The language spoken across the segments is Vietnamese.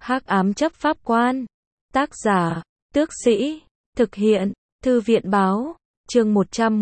Hắc ám chấp pháp quan. Tác giả, Tước Sĩ. Thực hiện, Thư viện báo. Chương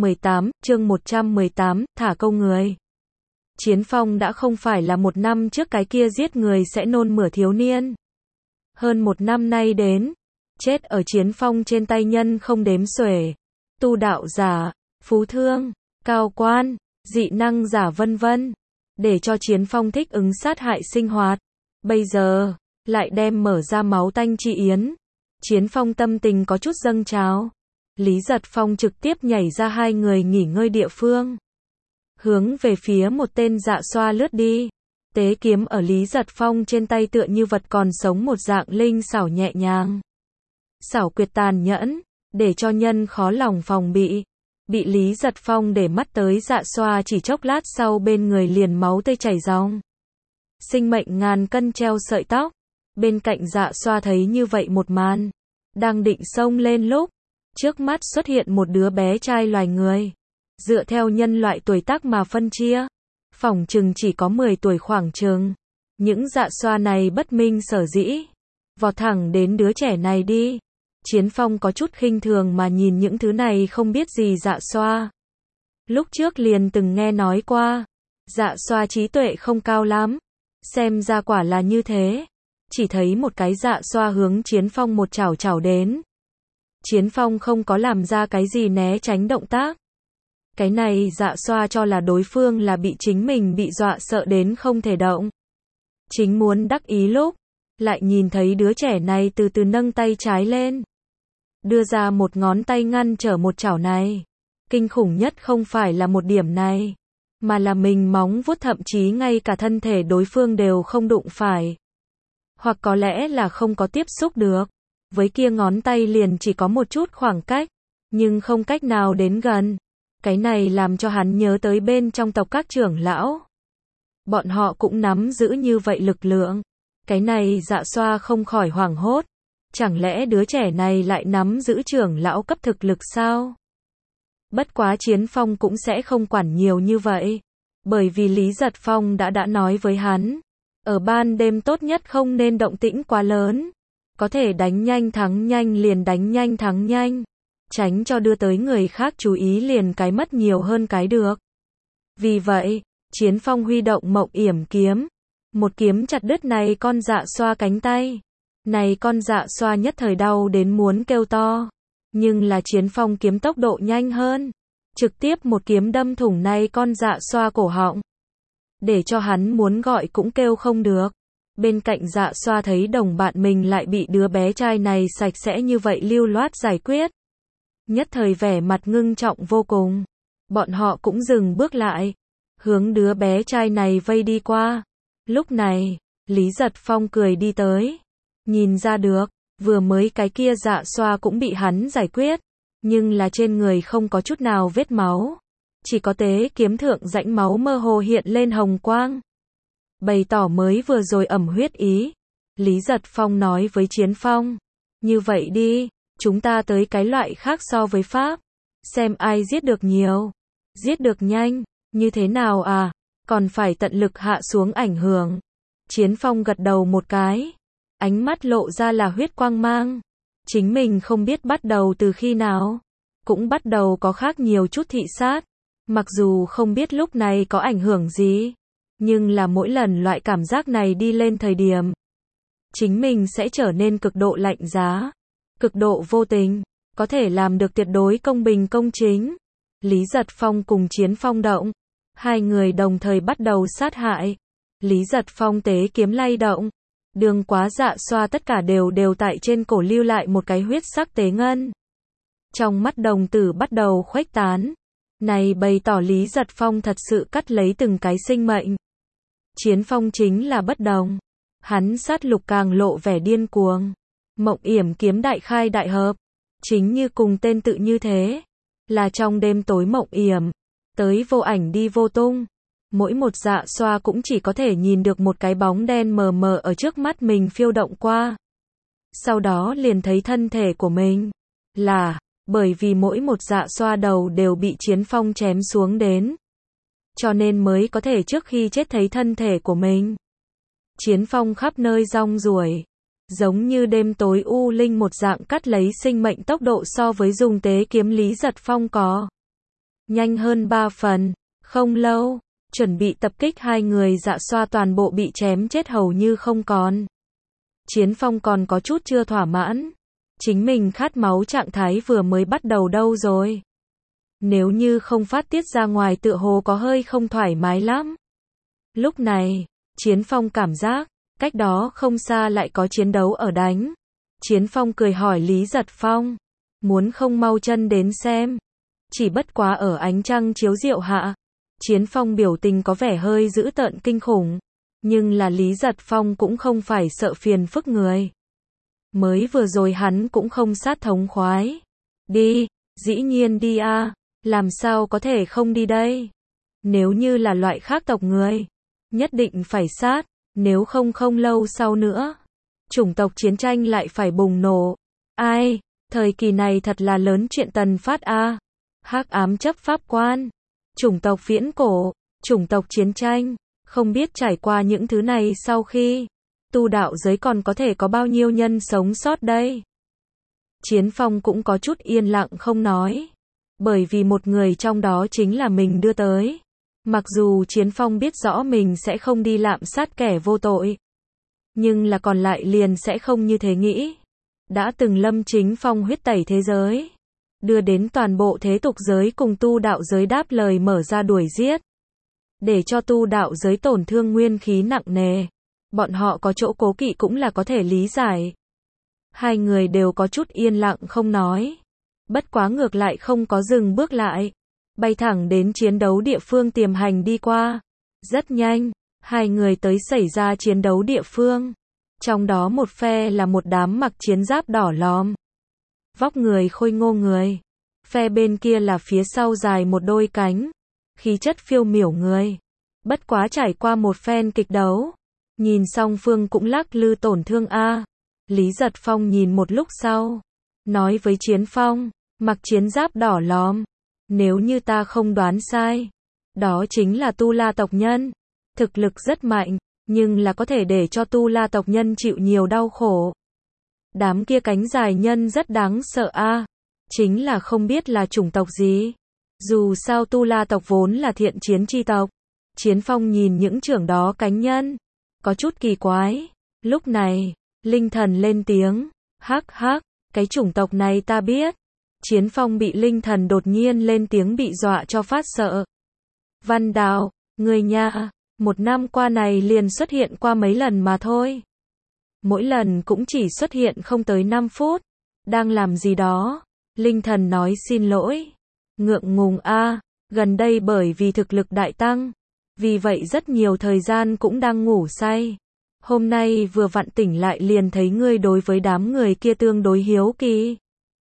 118, thả câu người. Chiến Phong đã không phải là một năm trước cái kia giết người sẽ nôn mửa thiếu niên. Hơn một năm nay đến, chết ở Chiến Phong trên tay nhân không đếm xuể. Tu đạo giả, phú thương, cao quan, dị năng giả vân vân. Để cho Chiến Phong thích ứng sát hại sinh hoạt. Bây giờ, lại đem mở ra máu tanh chi yến. Chiến Phong tâm tình có chút dâng trào. Lý Giật Phong trực tiếp nhảy ra hai người nghỉ ngơi địa phương. Hướng về phía một tên dạ xoa lướt đi. Tế kiếm ở Lý Giật Phong trên tay tựa như vật còn sống một dạng linh xảo nhẹ nhàng. Xảo quyệt tàn nhẫn, để cho nhân khó lòng phòng bị. Bị Lý Giật Phong để mắt tới dạ xoa chỉ chốc lát sau bên người liền máu tươi chảy ròng. Sinh mệnh ngàn cân treo sợi tóc. Bên cạnh dạ xoa thấy như vậy một màn. Đang định xông lên lúc. Trước mắt xuất hiện một đứa bé trai loài người. Dựa theo nhân loại tuổi tác mà phân chia. Phỏng chừng chỉ có 10 tuổi khoảng chừng. Những dạ xoa này bất minh sở dĩ. Vọt thẳng đến đứa trẻ này đi. Chiến Phong có chút khinh thường mà nhìn những thứ này không biết gì dạ xoa. Lúc trước liền từng nghe nói qua. Dạ xoa trí tuệ không cao lắm. Xem ra quả là như thế. Chỉ thấy một cái dạ xoa hướng Chiến Phong một chảo chảo đến. Chiến Phong không có làm ra cái gì né tránh động tác. Cái này dạ xoa cho là đối phương là bị chính mình bị dọa sợ đến không thể động. Chính muốn đắc ý lúc, lại nhìn thấy đứa trẻ này từ từ nâng tay trái lên. Đưa ra một ngón tay ngăn trở một chảo này. Kinh khủng nhất không phải là một điểm này, mà là mình móng vuốt thậm chí ngay cả thân thể đối phương đều không đụng phải. Hoặc có lẽ là không có tiếp xúc được. Với kia ngón tay liền chỉ có một chút khoảng cách, nhưng không cách nào đến gần. Cái này làm cho hắn nhớ tới bên trong tộc các trưởng lão. Bọn họ cũng nắm giữ như vậy lực lượng. Cái này dạ xoa không khỏi hoảng hốt. Chẳng lẽ đứa trẻ này lại nắm giữ trưởng lão cấp thực lực sao? Bất quá Chiến Phong cũng sẽ không quản nhiều như vậy. Bởi vì Lý Giật Phong đã nói với hắn. Ở ban đêm tốt nhất không nên động tĩnh quá lớn. Có thể đánh nhanh thắng nhanh liền đánh nhanh thắng nhanh. Tránh cho đưa tới người khác chú ý liền cái mất nhiều hơn cái được. Vì vậy, Chiến Phong huy động Mộng Yểm kiếm. Một kiếm chặt đứt này con dạ xoa cánh tay. Này con dạ xoa nhất thời đau đến muốn kêu to. Nhưng là Chiến Phong kiếm tốc độ nhanh hơn. Trực tiếp một kiếm đâm thủng này con dạ xoa cổ họng. Để cho hắn muốn gọi cũng kêu không được. Bên cạnh dạ xoa thấy đồng bạn mình lại bị đứa bé trai này sạch sẽ như vậy lưu loát giải quyết. Nhất thời vẻ mặt ngưng trọng vô cùng. Bọn họ cũng dừng bước lại. Hướng đứa bé trai này vây đi qua. Lúc này, Lý Giật Phong cười đi tới. Nhìn ra được, vừa mới cái kia dạ xoa cũng bị hắn giải quyết. Nhưng là trên người không có chút nào vết máu. Chỉ có tế kiếm thượng rãnh máu mơ hồ hiện lên hồng quang. Bày tỏ mới vừa rồi ẩm huyết ý. Lý Giật Phong nói với Chiến Phong. Như vậy đi, chúng ta tới cái loại khác so với Pháp. Xem ai giết được nhiều. Giết được nhanh, như thế nào à? Còn phải tận lực hạ xuống ảnh hưởng. Chiến Phong gật đầu một cái. Ánh mắt lộ ra là huyết quang mang. Chính mình không biết bắt đầu từ khi nào. Cũng bắt đầu có khác nhiều chút thị sát. Mặc dù không biết lúc này có ảnh hưởng gì. Nhưng là mỗi lần loại cảm giác này đi lên thời điểm. Chính mình sẽ trở nên cực độ lạnh giá. Cực độ vô tình. Có thể làm được tuyệt đối công bình công chính. Lý Giật Phong cùng Chiến Phong động. Hai người đồng thời bắt đầu sát hại. Lý Giật Phong tế kiếm lay động. Đường quá dạ xoa tất cả đều tại trên cổ lưu lại một cái huyết sắc tế ngân. Trong mắt đồng tử bắt đầu khuếch tán. Này bày tỏ Lý Giật Phong thật sự cắt lấy từng cái sinh mệnh. Chiến Phong chính là bất đồng. Hắn sát lục càng lộ vẻ điên cuồng. Mộng Yểm kiếm đại khai đại hợp. Chính như cùng tên tự như thế. Là trong đêm tối mộng yểm. Tới vô ảnh đi vô tung. Mỗi một dạ xoa cũng chỉ có thể nhìn được một cái bóng đen mờ mờ ở trước mắt mình phiêu động qua. Sau đó liền thấy thân thể của mình. Là, bởi vì mỗi một dạ xoa đầu đều bị Chiến Phong chém xuống đến. Cho nên mới có thể trước khi chết thấy thân thể của mình. Chiến Phong khắp nơi rong ruổi. giống như đêm tối u linh một dạng cắt lấy sinh mệnh, tốc độ so với dùng tế kiếm Lý Giật Phong có nhanh hơn 3 phần. Không lâu, chuẩn bị tập kích hai người Dạ Xoa toàn bộ bị chém chết hầu như không còn. Chiến Phong còn có chút chưa thỏa mãn. Chính mình khát máu trạng thái vừa mới bắt đầu đâu rồi. Nếu như không phát tiết ra ngoài tựa hồ có hơi không thoải mái lắm. Lúc này, Chiến Phong cảm giác, cách đó không xa lại có chiến đấu ở đánh. Chiến Phong cười hỏi Lý Giật Phong, muốn không mau chân đến xem. Chỉ bất quá ở ánh trăng chiếu diệu hạ, Chiến Phong biểu tình có vẻ hơi dữ tợn kinh khủng. Nhưng là Lý Giật Phong cũng không phải sợ phiền phức người. Mới vừa rồi hắn cũng không sát thống khoái. Đi, dĩ nhiên đi a, làm sao có thể không đi đây? Nếu như là loại khác tộc người, nhất định phải sát, nếu không không lâu sau nữa, chủng tộc chiến tranh lại phải bùng nổ. Ai, thời kỳ này thật là lớn chuyện tần phát a. Hắc ám chấp pháp quan, chủng tộc viễn cổ, chủng tộc chiến tranh, không biết trải qua những thứ này sau khi tu đạo giới còn có thể có bao nhiêu nhân sống sót đây. Chiến Phong cũng có chút yên lặng không nói, bởi vì một người trong đó chính là mình đưa tới. Mặc dù Chiến Phong biết rõ mình sẽ không đi lạm sát kẻ vô tội, nhưng là còn lại liền sẽ không như thế nghĩ. Đã từng lâm chính phong huyết tẩy thế giới, đưa đến toàn bộ thế tục giới cùng tu đạo giới đáp lời mở ra đuổi giết, để cho tu đạo giới tổn thương nguyên khí nặng nề. Bọn họ có chỗ cố kỵ cũng là có thể lý giải. Hai người đều có chút yên lặng không nói. Bất quá ngược lại không có dừng bước lại, bay thẳng đến chiến đấu địa phương tiềm hành đi qua. Rất nhanh, hai người tới xảy ra chiến đấu địa phương. Trong đó một phe là một đám mặc chiến giáp đỏ lòm, vóc người khôi ngô người. Phe bên kia là phía sau dài một đôi cánh, khí chất phiêu miểu người. Bất quá trải qua một phen kịch đấu, nhìn song phương cũng lắc lư tổn thương a. Lý Giật Phong nhìn một lúc sau, nói với Chiến Phong, mặc chiến giáp đỏ lòm, nếu như ta không đoán sai, đó chính là Tu La tộc nhân. Thực lực rất mạnh, nhưng là có thể để cho Tu La tộc nhân chịu nhiều đau khổ. Đám kia cánh dài nhân rất đáng sợ a, chính là không biết là chủng tộc gì. Dù sao Tu La tộc vốn là thiện chiến chi tộc. Chiến Phong nhìn những trưởng đó cánh nhân, có chút kỳ quái. Lúc này, Linh Thần lên tiếng, hắc hắc, cái chủng tộc này ta biết. Chiến Phong bị Linh Thần đột nhiên lên tiếng bị dọa cho phát sợ. Văn Đào, người nha, một năm qua này liền xuất hiện qua mấy lần mà thôi. Mỗi lần cũng chỉ xuất hiện không tới 5 phút. Đang làm gì đó? Linh Thần nói xin lỗi. Ngượng ngùng a, gần đây bởi vì thực lực đại tăng, vì vậy rất nhiều thời gian cũng đang ngủ say. Hôm nay vừa vặn tỉnh lại liền thấy ngươi đối với đám người kia tương đối hiếu kỳ.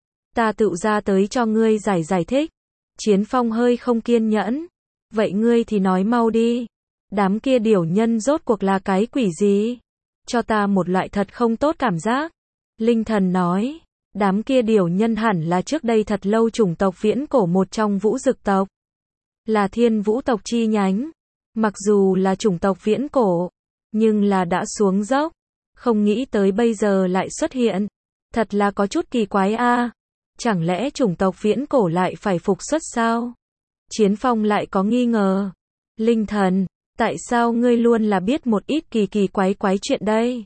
Ta tự ra tới cho ngươi giải thích. Chiến Phong hơi không kiên nhẫn. Vậy ngươi thì nói mau đi. Đám kia điểu nhân rốt cuộc là cái quỷ gì? Cho ta một loại thật không tốt cảm giác. Linh Thần nói, đám kia điểu nhân hẳn là trước đây thật lâu chủng tộc viễn cổ một trong Vũ Dực tộc. Là Thiên Vũ tộc chi nhánh. Mặc dù là chủng tộc viễn cổ, nhưng là đã xuống dốc. Không nghĩ tới bây giờ lại xuất hiện. Thật là có chút kỳ quái a. Chẳng lẽ chủng tộc viễn cổ lại phải phục xuất sao? Chiến Phong lại có nghi ngờ. Linh Thần, tại sao ngươi luôn là biết một ít kỳ quái chuyện đây?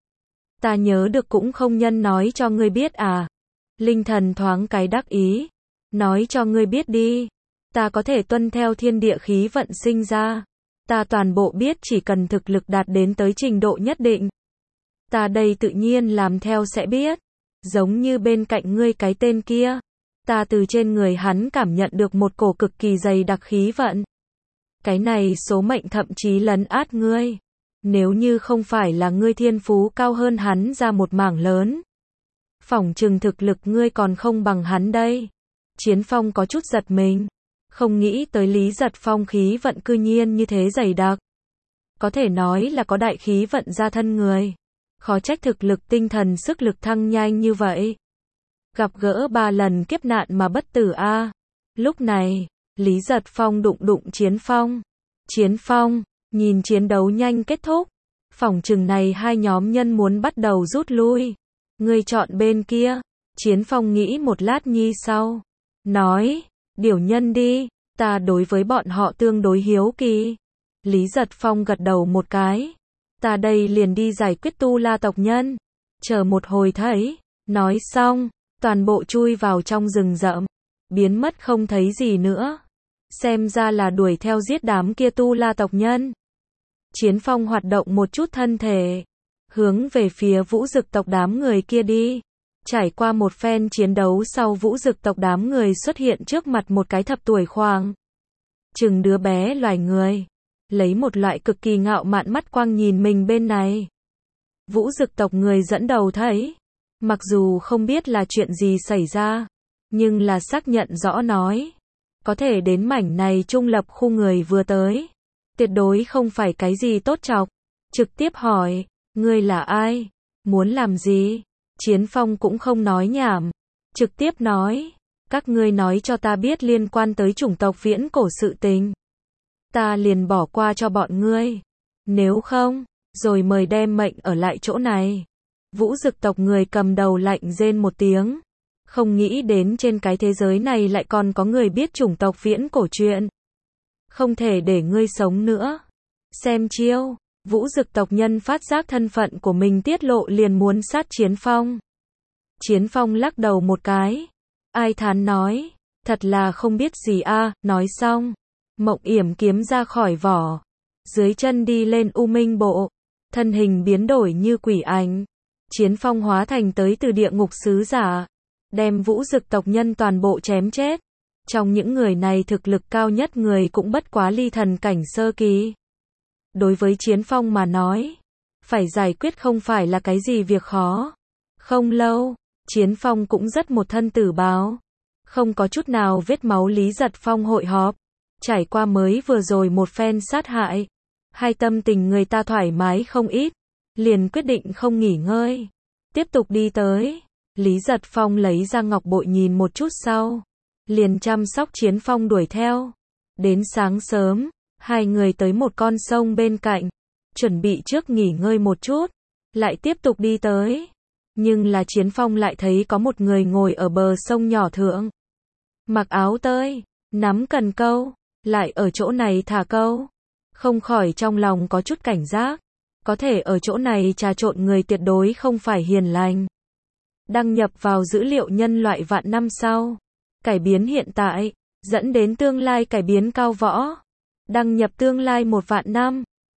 Ta nhớ được cũng không nhân nói cho ngươi biết à? Linh Thần thoáng cái đắc ý. Nói cho ngươi biết đi. Ta có thể tuân theo thiên địa khí vận sinh ra. Ta toàn bộ biết, chỉ cần thực lực đạt đến tới trình độ nhất định. Ta đây tự nhiên làm theo sẽ biết. Giống như bên cạnh ngươi cái tên kia. Ta từ trên người hắn cảm nhận được một cổ cực kỳ dày đặc khí vận. Cái này số mệnh thậm chí lấn át ngươi. Nếu như không phải là ngươi thiên phú cao hơn hắn ra một mảng lớn, phỏng chừng thực lực ngươi còn không bằng hắn đây. Chiến Phong có chút giật mình. Không nghĩ tới Lý Giật Phong khí vận cư nhiên như thế dày đặc. Có thể nói là có đại khí vận ra thân người. Khó trách thực lực tinh thần sức lực thăng nhanh như vậy. Gặp gỡ 3 lần kiếp nạn mà bất tử a. Lúc này, Lý Giật Phong đụng Chiến Phong. Chiến Phong, nhìn chiến đấu nhanh kết thúc. phỏng chừng này hai nhóm nhân muốn bắt đầu rút lui. Ngươi chọn bên kia. Chiến Phong nghĩ một lát nhi sau. Nói, điều nhân đi, ta đối với bọn họ tương đối hiếu kỳ. Lý Giật Phong gật đầu một cái. Ta đây liền đi giải quyết Tu La tộc nhân. Chờ một hồi thấy. Nói xong, toàn bộ chui vào trong rừng rậm. Biến mất không thấy gì nữa. Xem ra là đuổi theo giết đám kia Tu La tộc nhân. Chiến Phong hoạt động một chút thân thể. Hướng về phía Vũ Dực tộc đám người kia đi. Trải qua một phen chiến đấu sau, Vũ Dực tộc đám người xuất hiện trước mặt một cái thập tuổi khoảng chừng đứa bé loài người. Lấy một loại cực kỳ ngạo mạn mắt quang nhìn mình bên này. Vũ Dực tộc người dẫn đầu thấy. Mặc dù không biết là chuyện gì xảy ra. Nhưng là xác nhận rõ nói. Có thể đến mảnh này trung lập khu người vừa tới. Tuyệt đối không phải cái gì tốt chọc. Trực tiếp hỏi. Ngươi là ai? Muốn làm gì? Chiến Phong cũng không nói nhảm. Trực tiếp nói. Các ngươi nói cho ta biết liên quan tới chủng tộc viễn cổ sự tình. Ta liền bỏ qua cho bọn ngươi. Nếu không, rồi mời đem mệnh ở lại chỗ này. Vũ Dực tộc người cầm đầu lạnh rên một tiếng. Không nghĩ đến trên cái thế giới này lại còn có người biết chủng tộc viễn cổ chuyện. Không thể để ngươi sống nữa. Xem chiêu. Vũ Dực tộc nhân phát giác thân phận của mình tiết lộ liền muốn sát Chiến Phong. Chiến Phong lắc đầu một cái. Ai thán nói. Thật là không biết gì a. Nói xong. Mộng yểm kiếm ra khỏi vỏ. Dưới chân đi lên U Minh bộ. Thân hình biến đổi như quỷ ảnh. Chiến Phong hóa thành tới từ địa ngục sứ giả. Đem Vũ Dực tộc nhân toàn bộ chém chết. Trong những người này thực lực cao nhất người cũng bất quá ly thần cảnh sơ kỳ. Đối với Chiến Phong mà nói, phải giải quyết không phải là cái gì việc khó. Không lâu, Chiến Phong cũng rất một thân tử bào. Không có chút nào vết máu. Lý Giật Phong hội họp. Trải qua mới vừa rồi một phen sát hại. Hai tâm tình người ta thoải mái không ít. Liền quyết định không nghỉ ngơi. Tiếp tục đi tới. Lý Giật Phong lấy ra ngọc bội nhìn một chút sau. Liền chăm sóc Chiến Phong đuổi theo. Đến sáng sớm, hai người tới một con sông bên cạnh. Chuẩn bị trước nghỉ ngơi một chút. Lại tiếp tục đi tới. Nhưng là Chiến Phong lại thấy có một người ngồi ở bờ sông nhỏ thượng. Mặc áo tơi, nắm cần câu. Lại ở chỗ này thả câu. Không khỏi trong lòng có chút cảnh giác. Có thể ở chỗ này trà trộn người tuyệt đối không phải hiền lành. Đăng nhập vào dữ liệu nhân loại vạn năm sau. Cải biến hiện tại, dẫn đến tương lai cải biến cao võ. Đăng nhập tương lai 1 vạn năm.